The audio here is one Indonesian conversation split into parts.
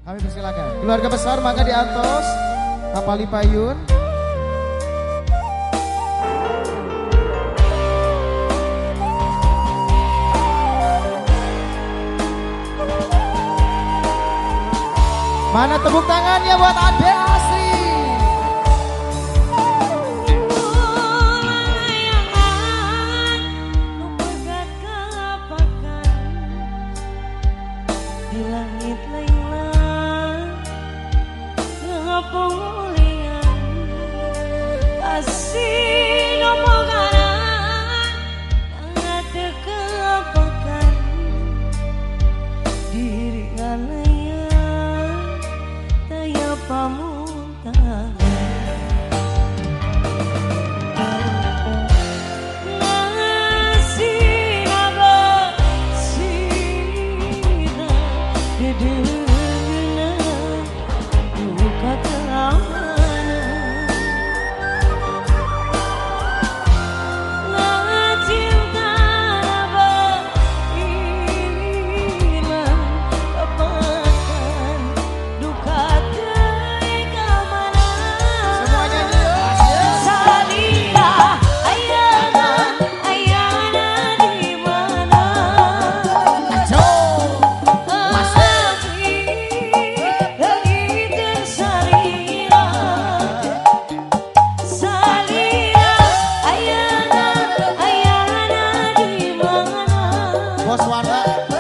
Kami persilakan. Keluarga besar mangga di atas. Kapali payun. Mana tepuk tangannya buat Ade Asri? Di langit layang pengulian asih nomogaran sangat keapakan diri ngalayang taya pamuntan ngasih nabah sirah dedena buka keamanan nah cinta nabah inilah kepakan duka teri keamanan Semuanya nih. Salira ayana di mana Bos warna.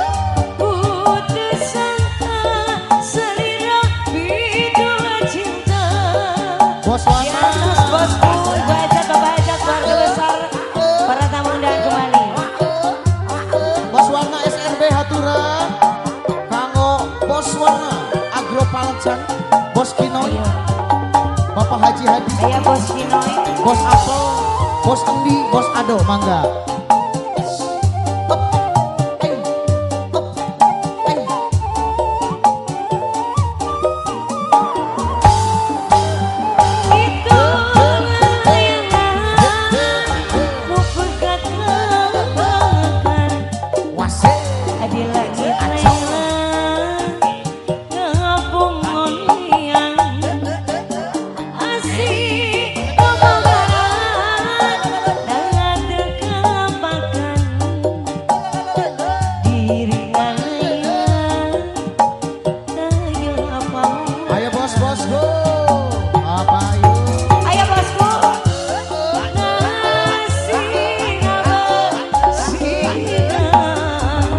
Bos warna. Bosku, Ibu Ajat, Bapak Ajat, keluarga besar, para tamu undangan kembali. Bos warna SRB Haturan. Kanggo Bos warna Agro Palacan. Bos Kinoy. Bapak Haji Hadi. Ayah Bos Kinoy. Bos Apel. Bos Endi. Bos Ado. Mangga. Itu layangan, nu pegat kebakan. Wasik. Adi langit layang, ngapung ngoliang. Asih kebawaran, dangan keapakan. Diri ngalayang, tayo apang. Ayo bos-bosku. Apa yuk? Ayo bosku. Ngasih nabah sirah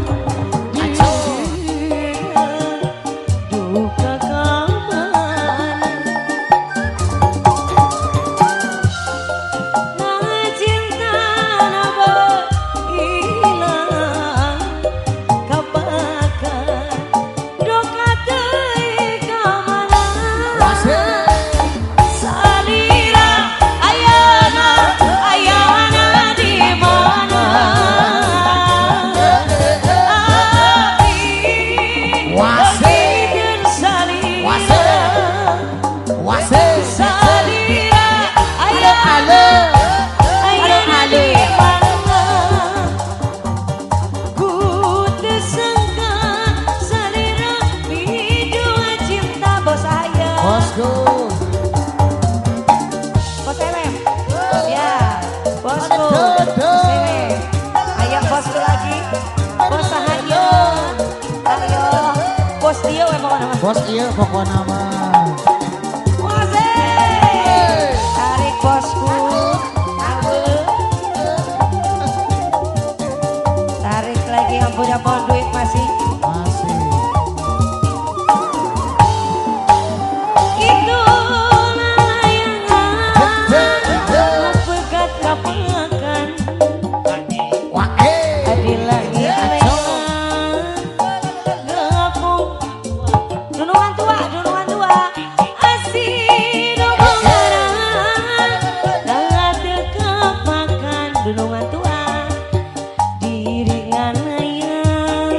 dina duka keamanan. Nah cinta nabah ilang kapakan duka teu keamanan. Wasik. Salira ayana di mana Wasik. dan salira Wasik. salira Halo. ayana di mana ku tersangka salira bidua cinta bos ayah Bosku. Bos Emem. Ya, bosku. Aduh. Sini. Ayo bosku lagi. Bos Sahayo. Ayo. Bos Dio emang nama. Bos iya pokoknya mah. Bos tarik bosku. Awe. Tarik lagi yang punya duit masih. Masih. Itu layangan pegat kapakan. Wake. Adi langit layang ngapung dunungan tua asih nomogaran dangan teu keapakan dunungan tua diri ngalayang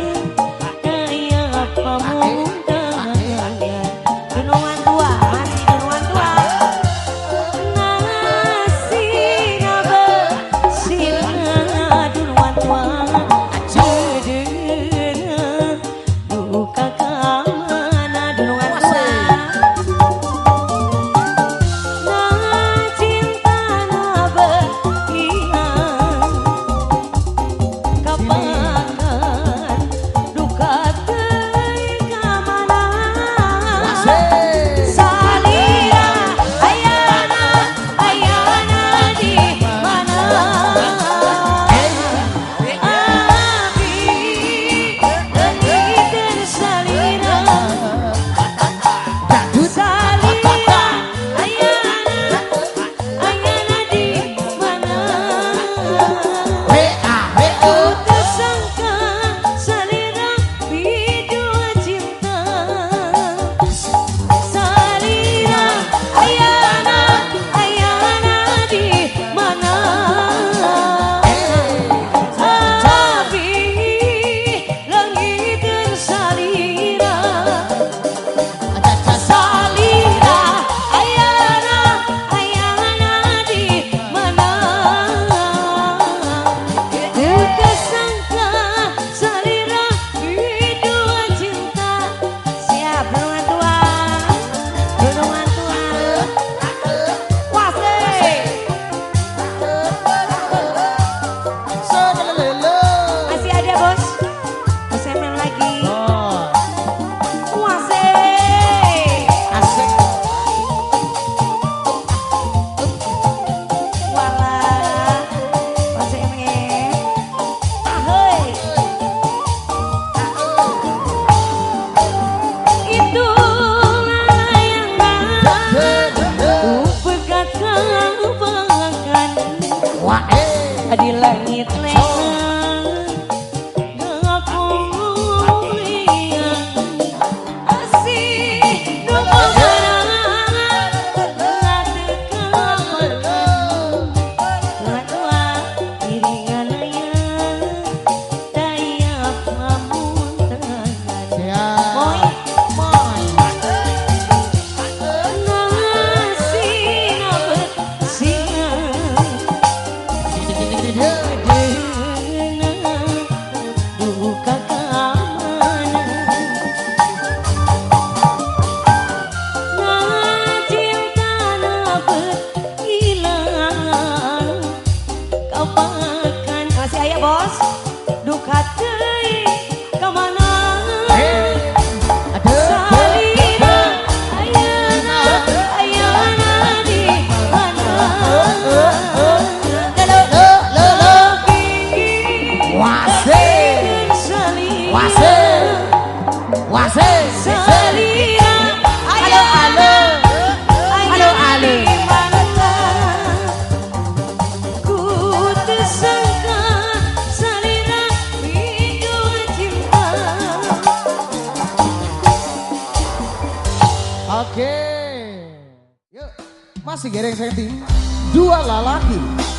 Oke, yuk masih gereng setting dua lalaki.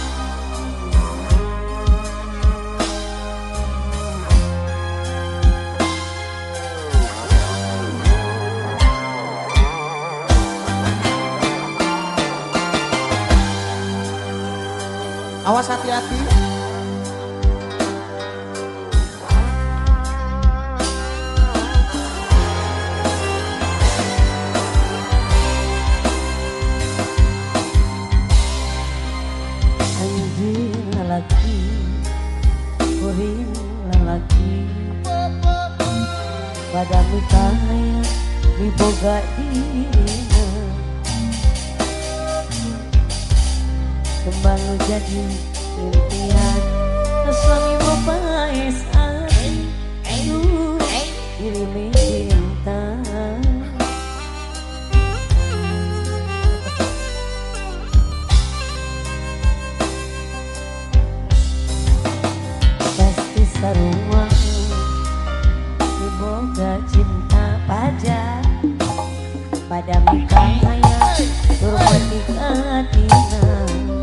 Awas hati-hati. Lalaki, kuring lalaki, pada mikaya diboga dina, kembang jadi impian, suami bapak esan, kirimi cinta. Sarua diboga cinta pajar pada mikaya tur menikah tina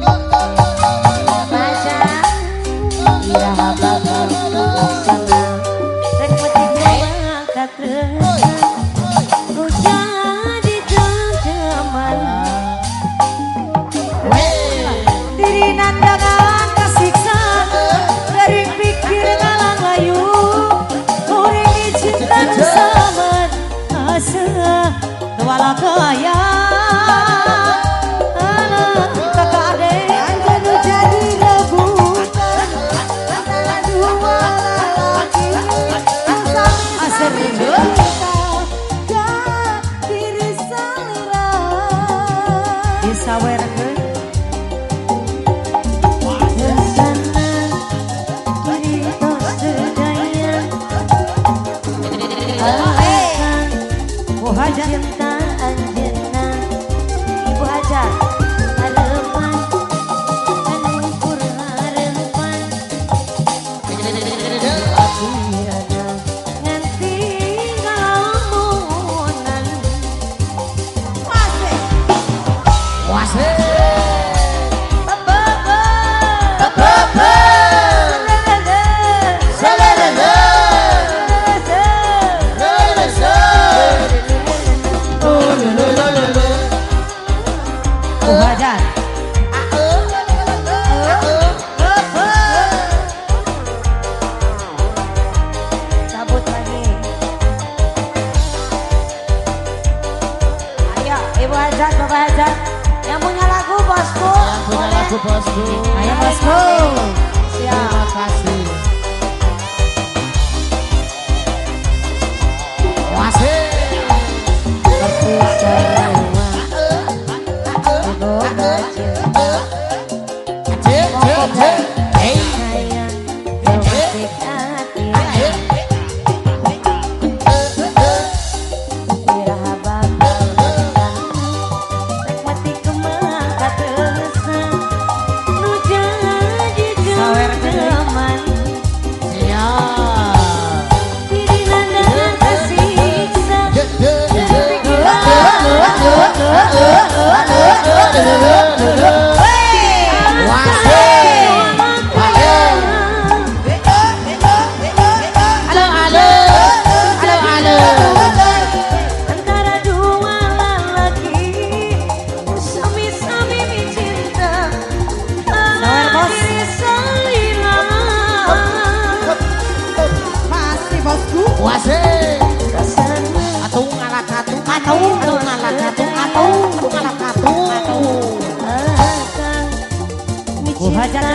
pacar iraha bakal laksana rek metiknya katrena nu jadi jam-jaman diri nandangan kasiksa dari pikir saman asa wala kaya anak kakak adek anu jadi rebutan antara dua laki asal cinta diri salira disawerkeun cinta anjeunna ibu aja harapan anu ukur harapan akhirana nganti ngalamunan wase wajar cabut lagi ayo ibu hajat bapak hajat yang punya lagu bosku Yang punya lagu bosku. ayo bosku Terima kasih. Wasih. seperti semua diboga cinta sayang romantik hati iraha bakal lesan rek mati kemang katesan nu jadi jam-jaman ngalah katu katu ngalah katu katu ngalah katu hajat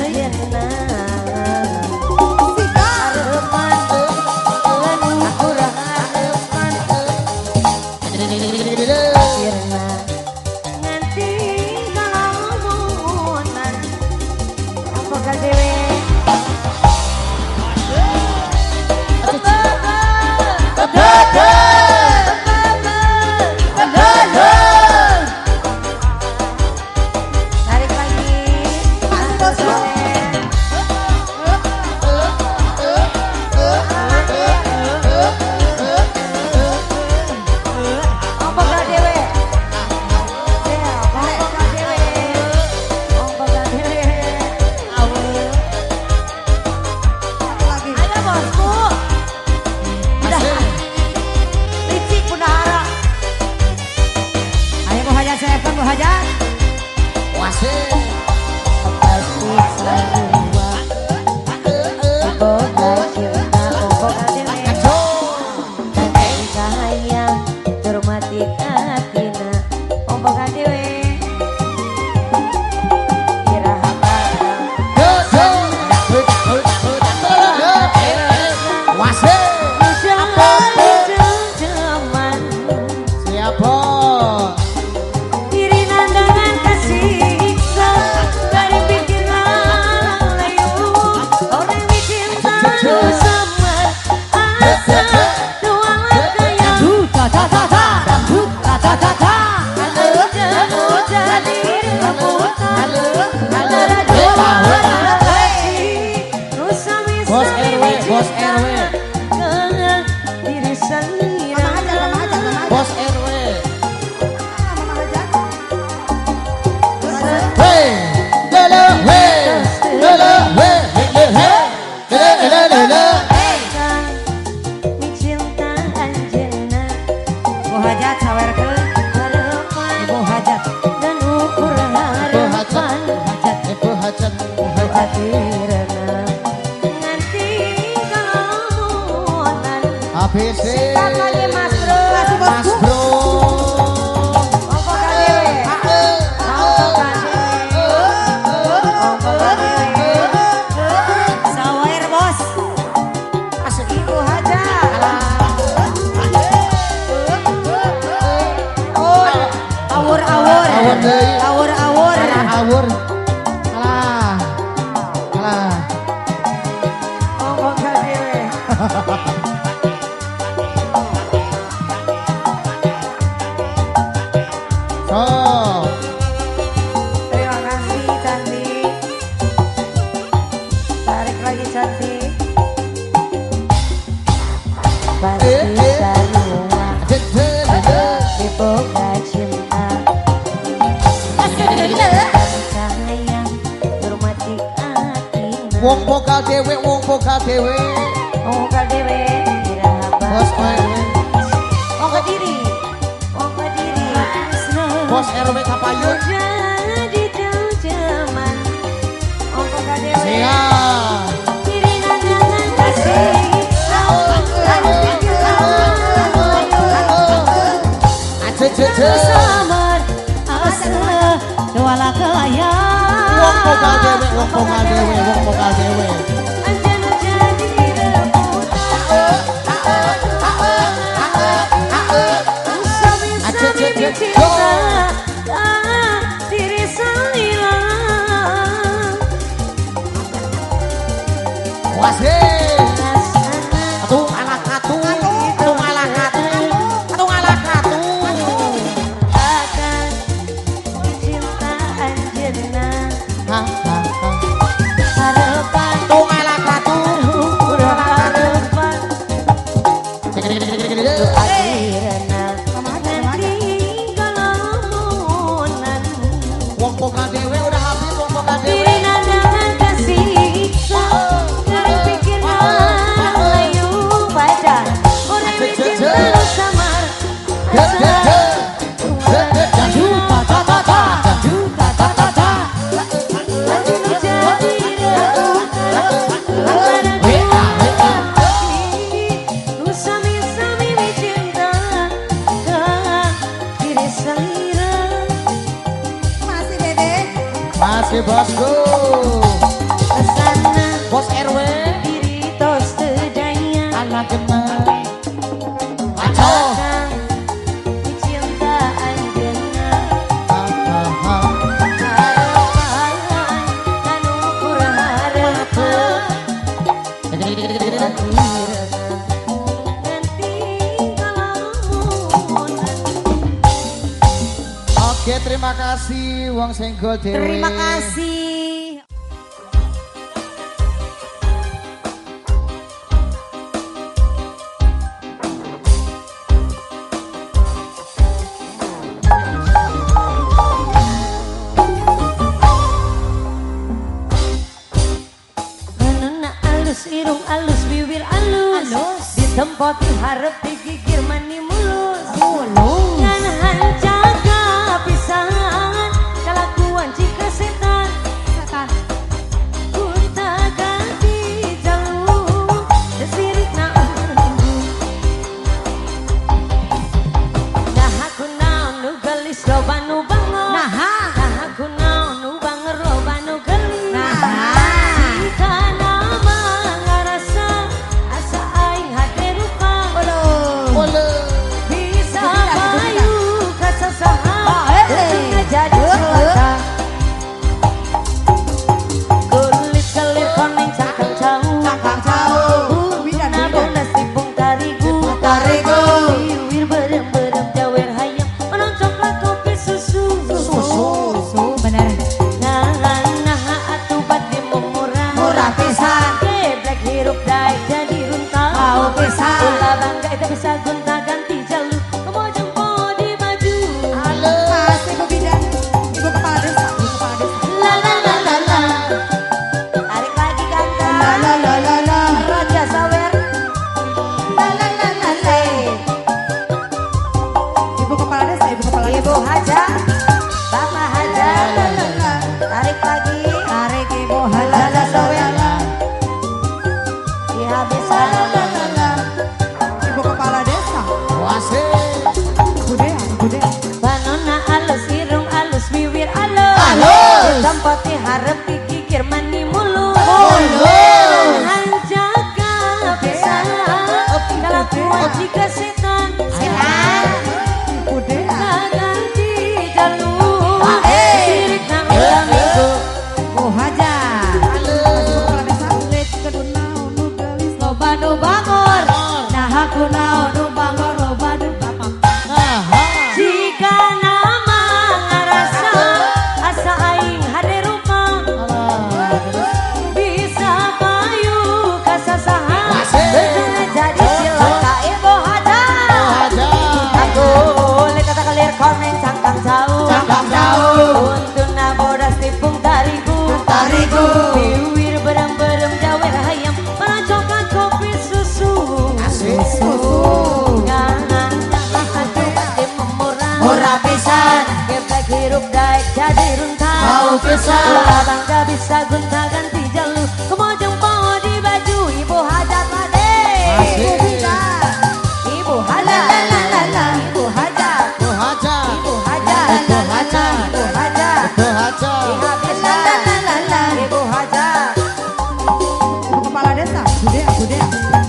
Wong pokal dhewe, wong pokal dhewe. Wong pokal dhewe, Bos RW. Wong Kediri. Wong Kediri. Bos RW Kapayun. Jadi jaman. Wong pokal dhewe. Siap. Kirinan dengan kasih. Samar asa wala kaya. Wong pokal dhewe, wong pokal dhewe, wong pokal dhewe. Anjana jadi Sami-sami cinta diri salila. Wasih. Atu anak atu, atu ngalah katu, atu ngalah katu. Akan cinta anjeunna Ha ha ha. harapan Tu ngalah Oke bosku. Kesana Bos RW diri tos sedaya. anak kenal aco Cinta anjena. ah. Harapan anu kurang harapan. Oke terima kasih wong senggol dewe. Terima kasih. Banana alus, irung alus, bibir alus. Ditempati harap digigir mani mulus. Ngan hancaga pisangan kelakuan jika setan. Kunta ganti jalur desirik na nah aku naon nu gelis loba nu bangor. Nah aku naon nu banger loba nu gelis. Jika nama ngarasa asa aing hade rupa. Bisa bayu kasasahan tentunya jadi celaka. Kulit kelir koneng cakang jauh. Untuna bonas tipung tarigu. Wiwir berem-berem jawer hayam menang coklat kopi susu. bener Nah atuh bade murah pisan geblek hirup daek jadi runtang. Mau pisan. Ulah bangga itu bisa gonta ganti jalur kemojong di baju. Mas ibu bidan ibu kepala desa La la la la la. Tarik lagi ganteng. la Raja sawer. La la la la la. ibu kepala desa Ibu Haja, Bapak Haja. Tarik lagi. tarik ibu Raja sawer. Dihabiskan. ibu kepala desa Wasik. bude Banona alus, irung alus, bibir alus. Tempati harap digigir mani mulus. Hanjaga pisan kelakuan jika setan. bude Ganti jalur sirik na ulah minggu. Bu Haja ibu kepala desa kulit keduna nu gelis loba nu bangor nah aku naon nu bangor loba nu bapak Jika nama ngarasa asa aing hade rupa. Bisa payu kasasahan tentunya jadi cilaka. Ibu Haja aku oleh kata kalir koneng cangkang jauh. Untuna bodas tipung tarigu. Wiwir berem-berem jawer hayam menang coklat kopi susu. Jangan hati pasti murah pisan. Geblek hirup daek jadi runtang. Mau pisan. Ulah bangga bisa gonta ganti jalur kemojong di baju. Ibu Haja pade. Asik. Ibu Haja. Ibu Haja. Bu Haja. Ibu Haja. Ibu Haja. Bu Haja. Dihabiskan. Ibu Haja. ibu kepala desa bude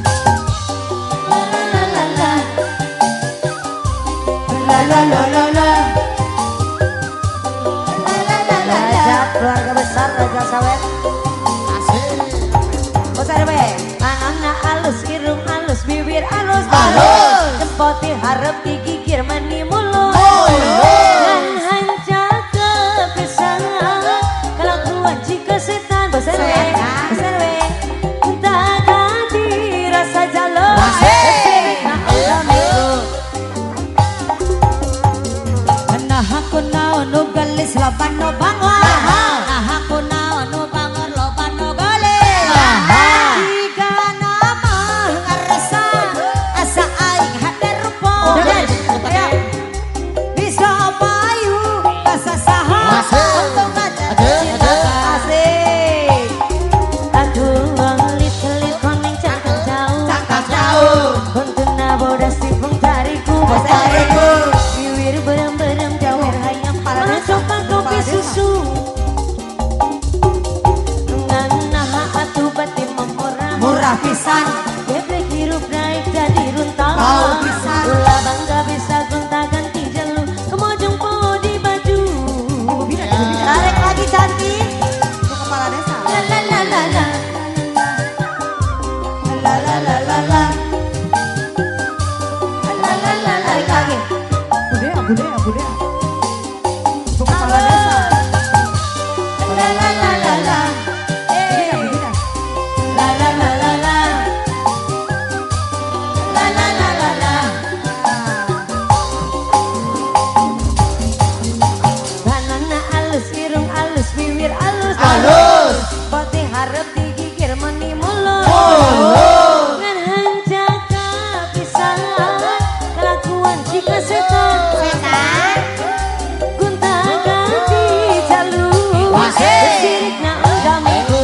Raja keluarga besar Raja Sawer. Asik. Bos RW. Anakna alus, irung alus, bibir alus. Jempoti harap digigir mani mulus. Dan hancaga pisangan kelakuan jika setan. Bos RW. Bos RW. Tak ganti rasa jalur. Desirik na ulah minggu. nah aku naon nu gelis loba nu bangor nah aku naon nu bangor loba nu gelis jika nama ngarasa asa aing hade rupa bisa payu kasasahan Wasik. untung aja Ada. Asik. Aduh, ngelit-ngelit koneng cangkang jauh. Kuntuna bodas tipung tariku. Wiwir berem-berem jawer hayam menang coklat kopi susu. Bude ya, bude. Untuk kepala desa. La la la la la. Bude. La la la la la. La la la la la. Banana alus, irung alus, bibir alus. Alus. Pati harap digigir meni mulus. Mulus. Ngan hancaka pisan kelakuan jika setan. Gunta ganti jalur. Sirik na undamiku.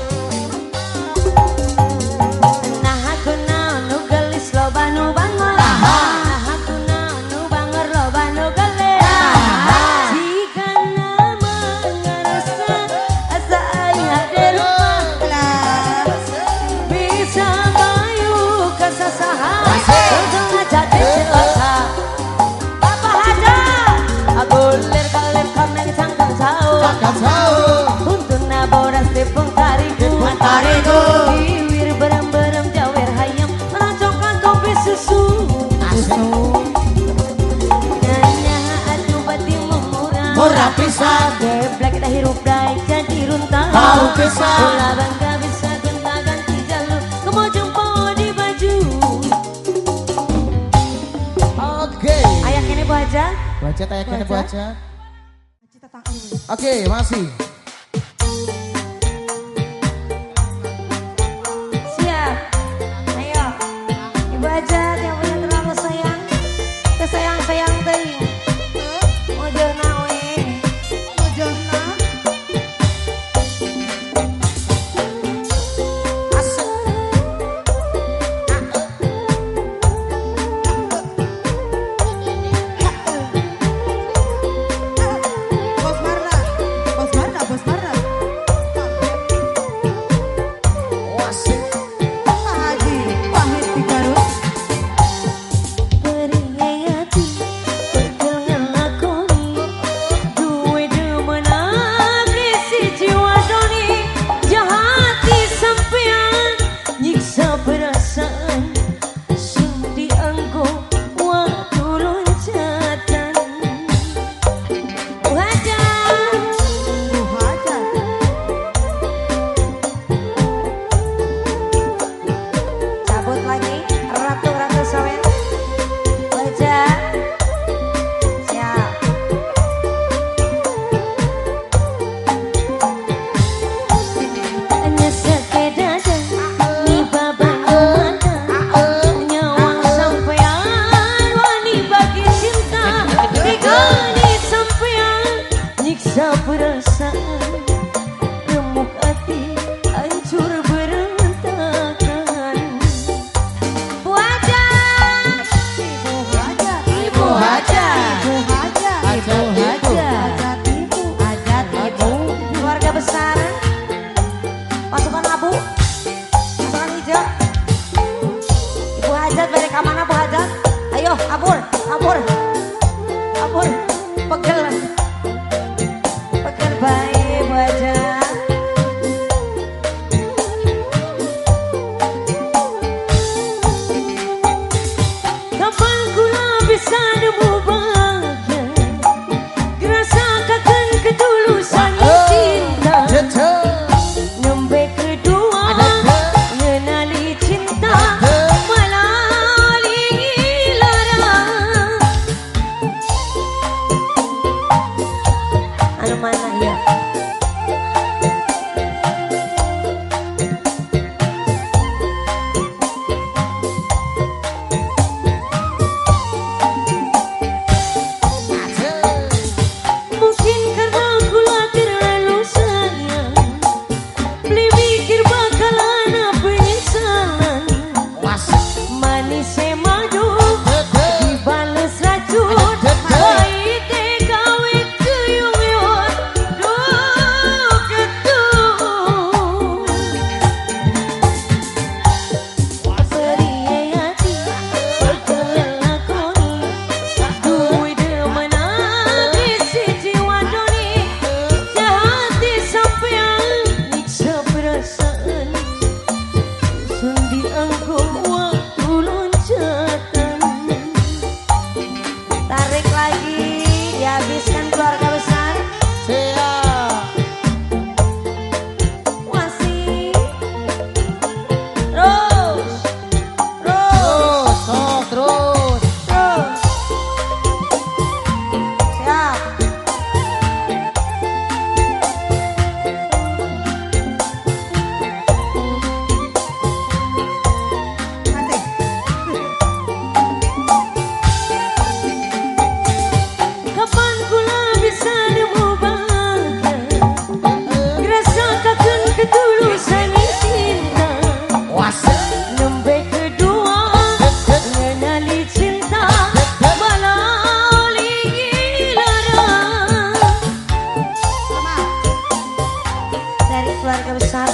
Nah aku nu gelis loba nu bangor. Nah aku nu bangor loba nu gelis. Jika nama ngerasa asa ayah derumah. Bisa bayu kesasahan. Ujung aja dicelaka. Apa aja? Aku lir-kalir kameng cangkang jauh. Cangkang jauh. Untuna boras tepung tariku. Tariku. Iwir berem-berem jawer hayam. Rancongkan kopi susu. Nanya aduh bati murah. Murah pisan. Geblek kita hirup baik jadi runtah. Tahu pisan. Bola bangga bisa gonta ganti jalur. Kamu jumpa di baju. Oke. Ayah kene Bu Haja. Baca tayaknya Baca. baca. Oke, masih. Siap. Ayo. Ibu Haja yang punya terlalu sayang. Kesayang-sayang teuing. Mojohna we. Mojohna. Bos Marna. Bos Marna, Bos Marna. Wasik. Pak Haji, pahit di Garut. Beri hati. lagi dihabiskan keluarga besar. Siap. Masih terus Terus. siap. Kapan kula bisa nemu bahagia, rasakan ketulusan cinta. Nembe kedua mengenali cinta melalui lara. Dari keluarga besar.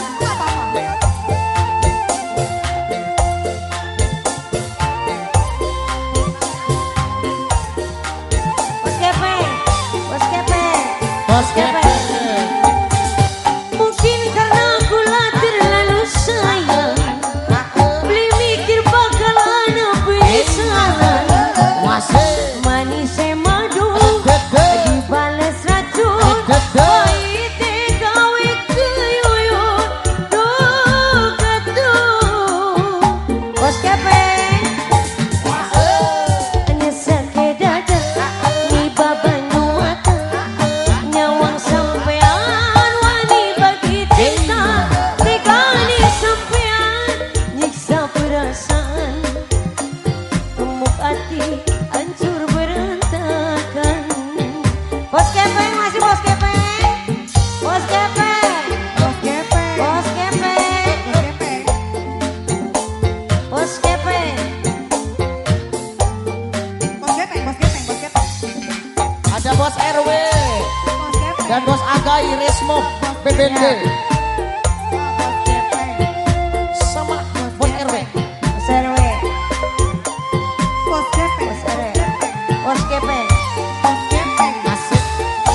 Bos Kepeng, Bos Kepeng, Bos Kepeng. mungkin karena kula terlalu sayang, beli mikir bakalan besaran. Manis madu dibales racun, pahit gawe keyuyut duh ketuh. Bos Kepeng nyesake dada niba banyu mata, nyawang sampean wani bagi cinta, tinggali sampean nyiksa perasaan, remuk hati hancur berantakan. Bos Kepeng masih Bos Kepeng, Bos Kepeng, Bos Kepeng, Bos Kepeng, Bos Kepeng. Ada Bos RW dan Bos Agai Resmo BBD sama Bos RW. Bos RW, Bos RW, Bos Kepeng. Asik.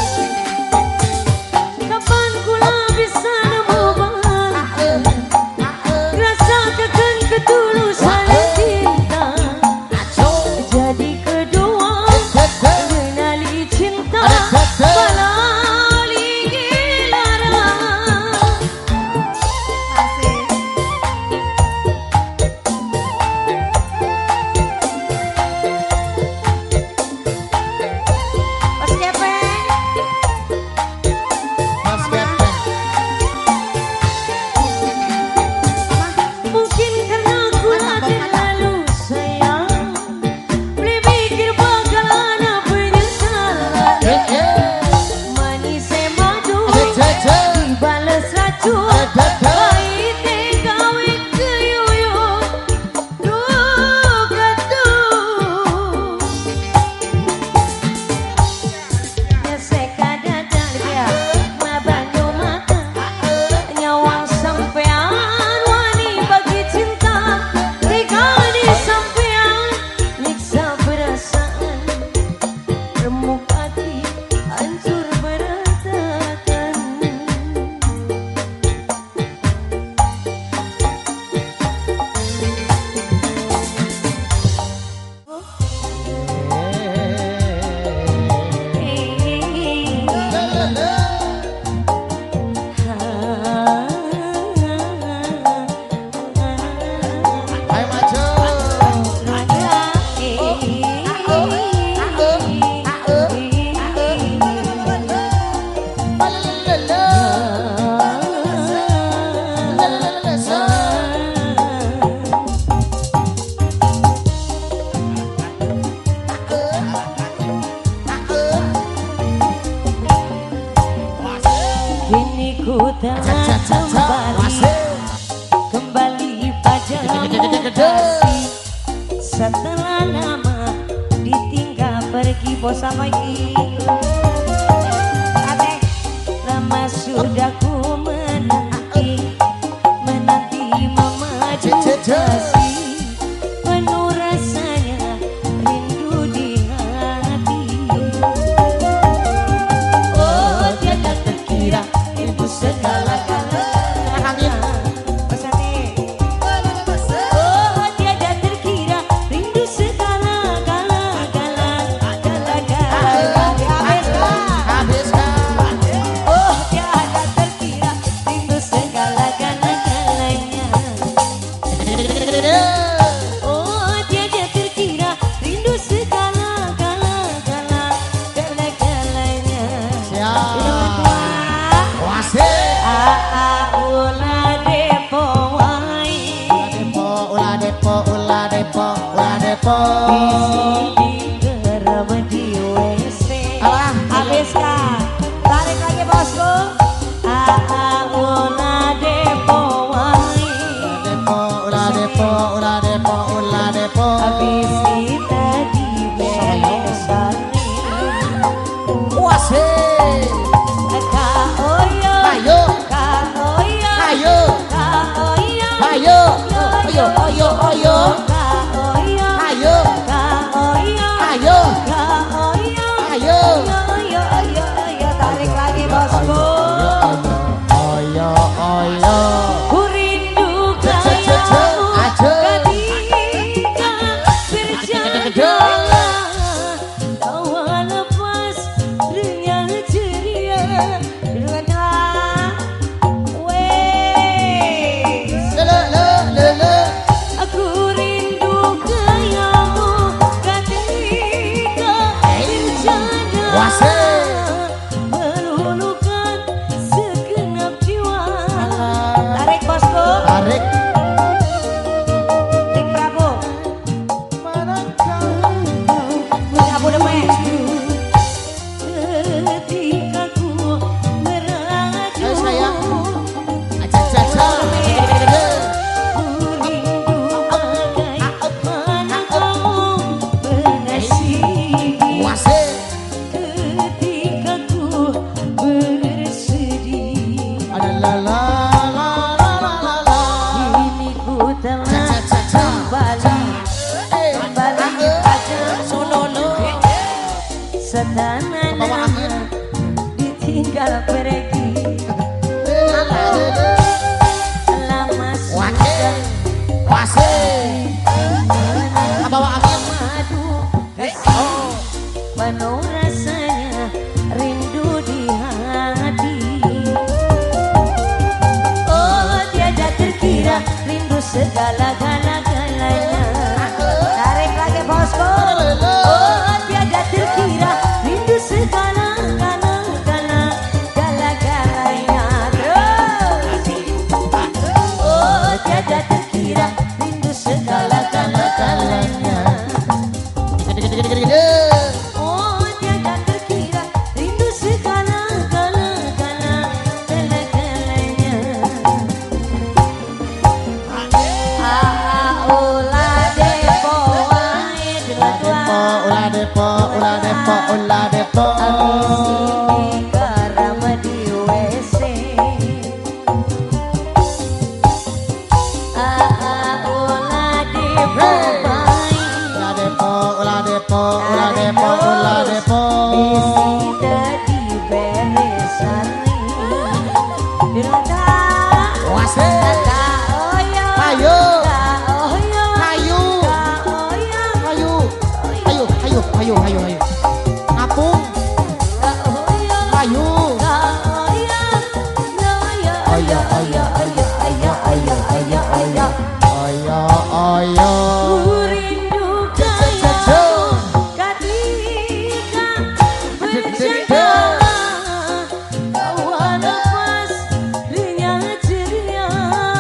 Kapan kula bisa nemu bahagia, rasakan ketulusan cinta. Jadi kedua mengenali cinta melalui lara. Bos Kepeng, Bos Kepeng. mungkin karena kula terlalu sayang, beli mikir bakalan penyesalan. Manis madu dibales racun, pahit gawe keyuyut duh ketuh. Nyeseka dada dia mabanyu mata, nyawang sampean wani bagi cinta, tinggali sampean nyiksa perasaan, remuk hati hancur berantakan. Ayo maju. Kini ku telah kembali padamu kasih, setelah lama ditinggal pergi bos sama iki. Lama sudah ku menanti memaju kasih, penuh rasanya rindu di hati. Oh tiada terkira itu segala-galanya. Oh tiada terkira rindu segala-galanya. meluluhkan segenap jiwa. Tarik bosku. Tarik. Tim Prabu. Prabu Demen. Ketika ku meraju. Ayo sayang. Aja. Ditinggal pergi lama sudah Bawa angin. madu penuh rasanya rindu di hati. Oh tiada terkira rindu segala-galanya. Tarik lagi bosku. Oh tiada terkira rindu segala-galanya. Oh tiada terkira rindu segala-galanya. Oh tiada terkira rindu segala-galanya. Ulah depo. Garam di WC. Ulah depo. Bisi dadi beresari. Dirata. Ayo. Ngapung. Ayo. Ayo. Rindu kaya ketika bercinta. Bawa nafas riang ceria.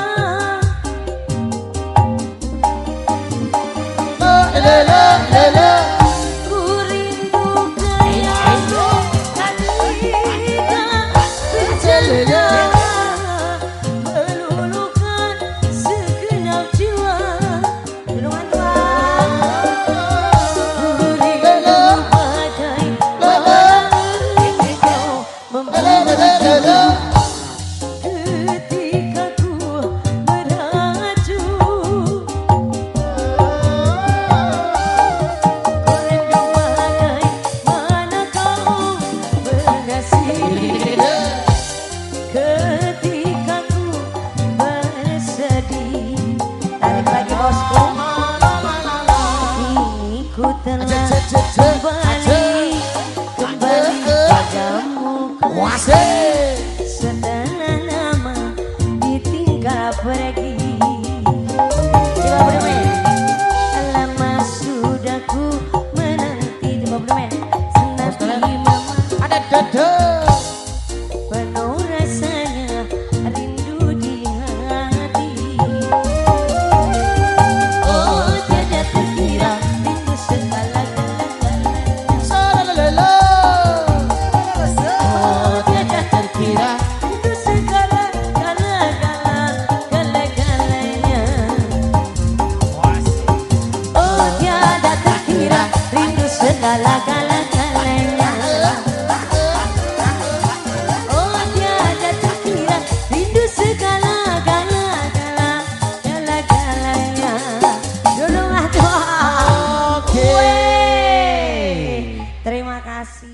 Ku rindu kaya ketika bercinta. Meluluhkan segenap jiwa. Rindu bagai badai kau membuatku. Ketika ku meraju. Rindu bagai mana kau mengasihi. Ketika ku bersedih. Tarik lagi bosku. Kini ku telah kembali padamu. Setelah lama ditinggal pergi. Coba bermain. Lama sudah ku menanti. Coba bermain. Senanti mama. Ada dada. Penuh rasanya rindu di hati. Oh tiada terkira rindu segala-galanya. Oh tiada terkira rindu segala-galanya. Oh tiada terkira rindu segala-galanya. Oh tiada terkira rindu segala-galanya. Dulu doa. Oke. Terima kasih.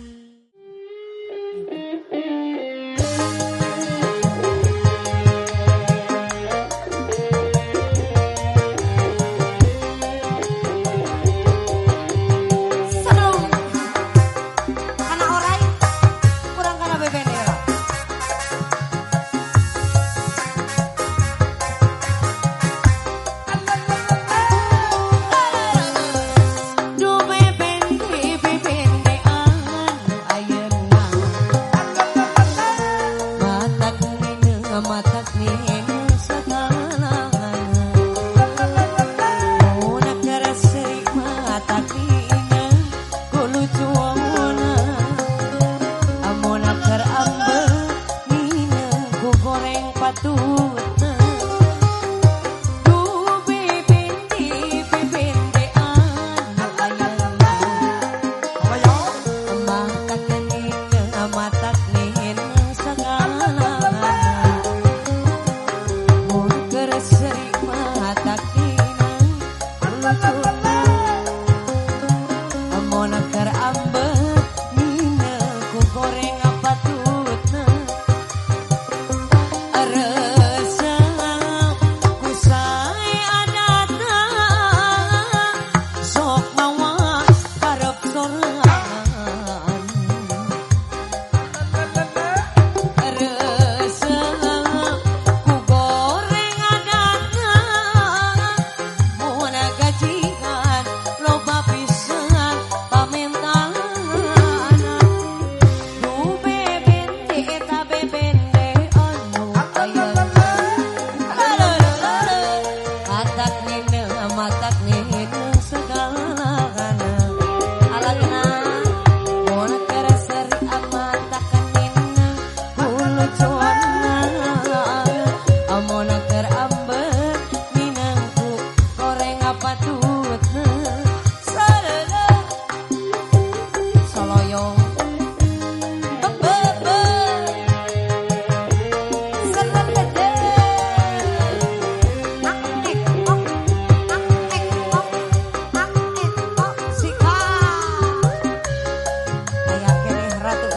Seru. Karena orai kurang karena bebene. Do bebende bebendean.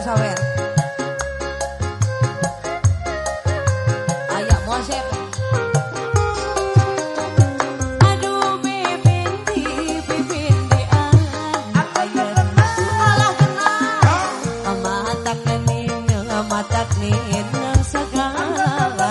sawer. Ayak muasep. Aduh bibindi Alah kenal. amatak nin segala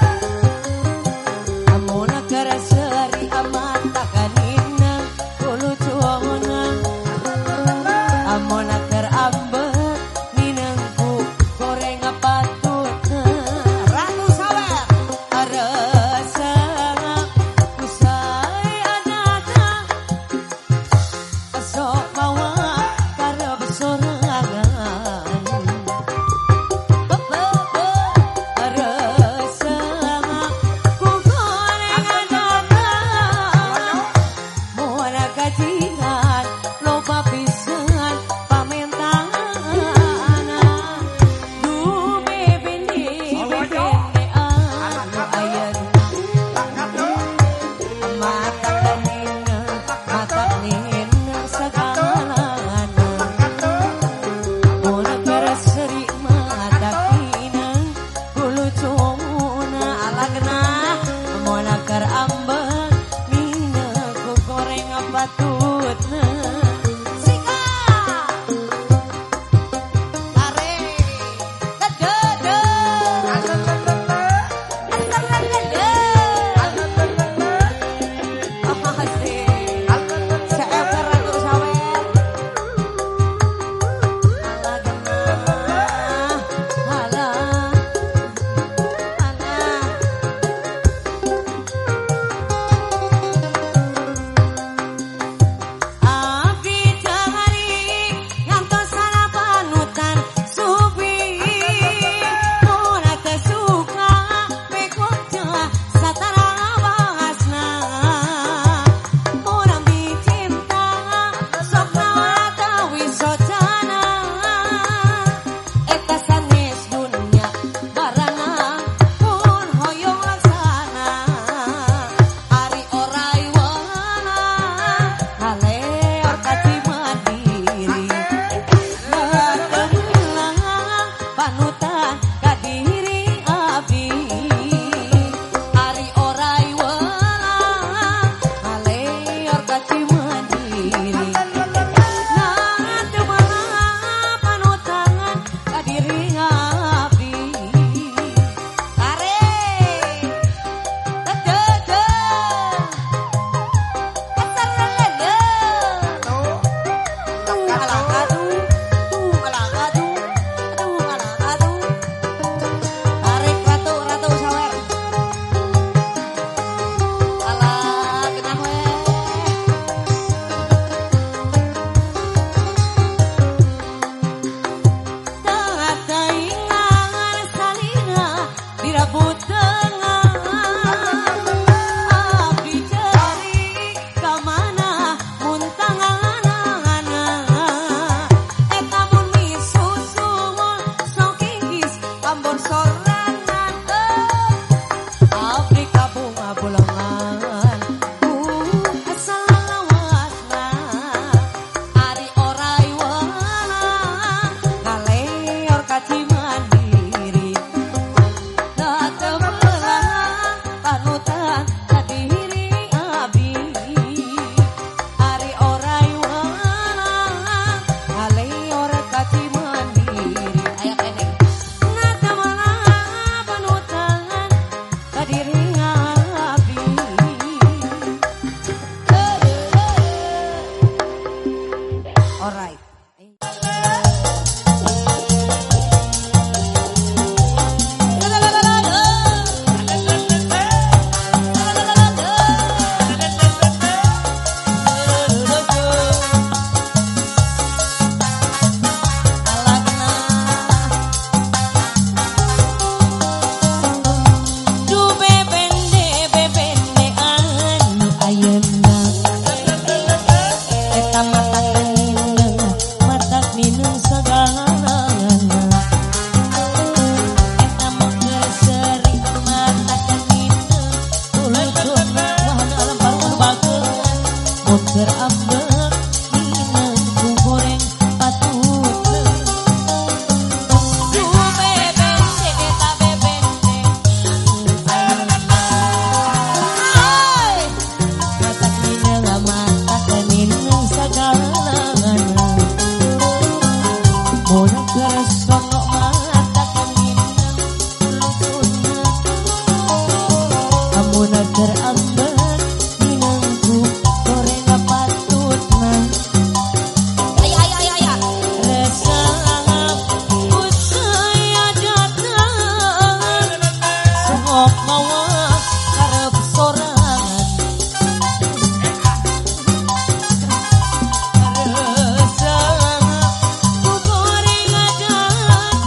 amuna kerasari amatak nin kulu cuona amuna kerambet ninengku goreng patut Ratu sawer. arasa usai anaka esok bawa karo besorangan Mula kersono mata keminang lukuna Amuna kerambet minangku Korena patutna Resa usaya datang Sengok mawa karep sorangan Resa goreng datang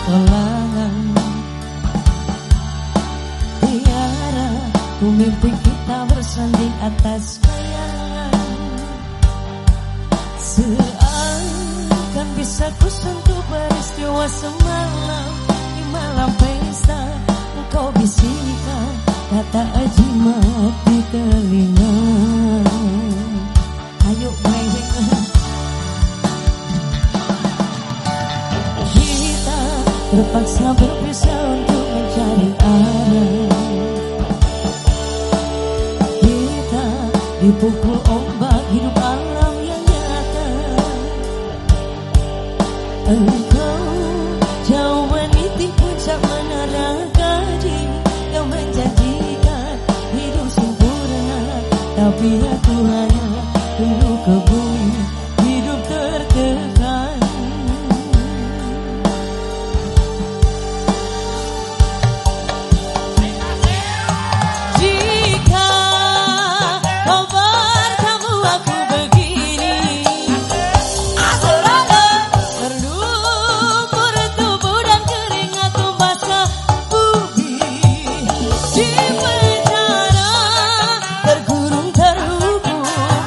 petualangan. Tiara ku mimpi kita bersanding atas kayangan. Seakan bisa ku sentuh peristiwa semalam. Di malam pesta engkau bisikan kata ajimat di telinga. Ayo baby, kita terpaksa berpisah untuk mencari arah. Kita dipukul ombak hidup alam yang nyata. Engkau jauh meniti puncak menara gaji yang menjanjikan hidup sempurna, tapi aku hanya tunggu ke bumi hidup tertekan. Jika kau bertemu aku begini, berlumur tubuh dan keringat membasah bumi. Di penjara terkurung terhukum,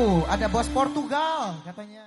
Tuh, ada bos Portugal katanya.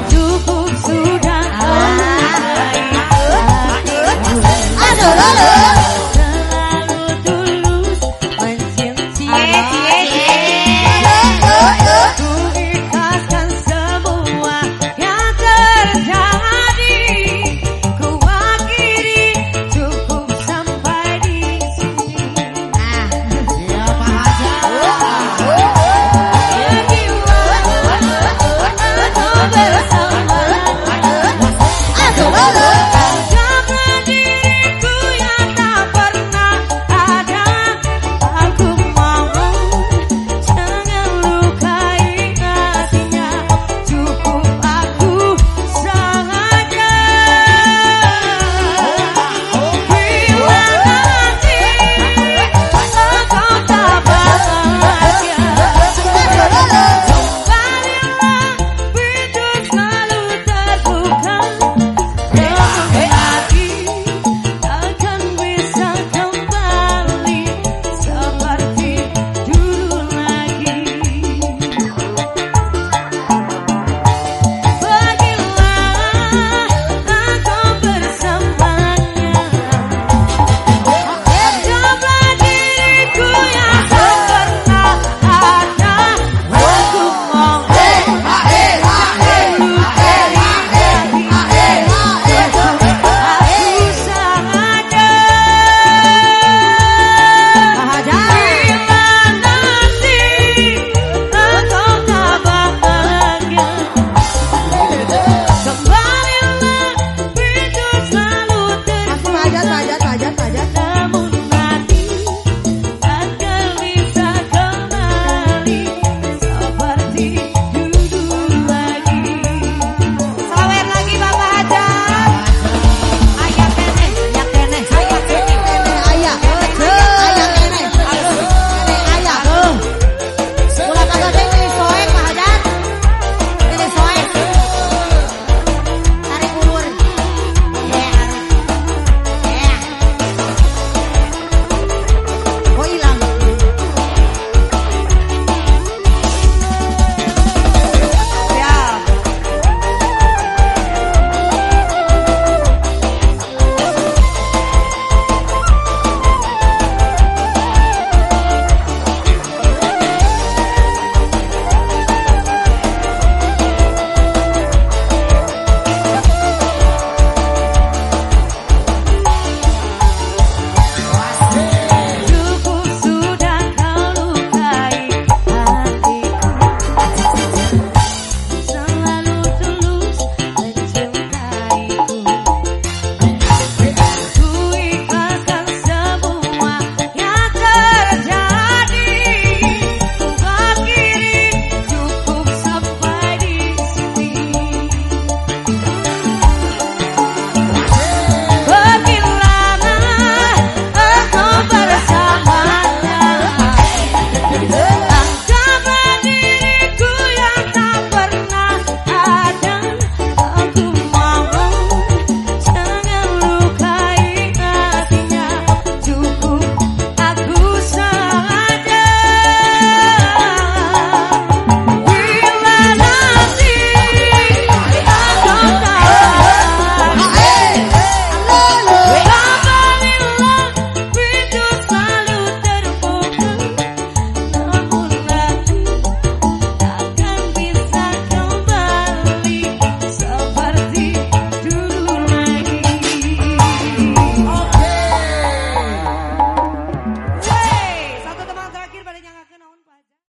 Aduh,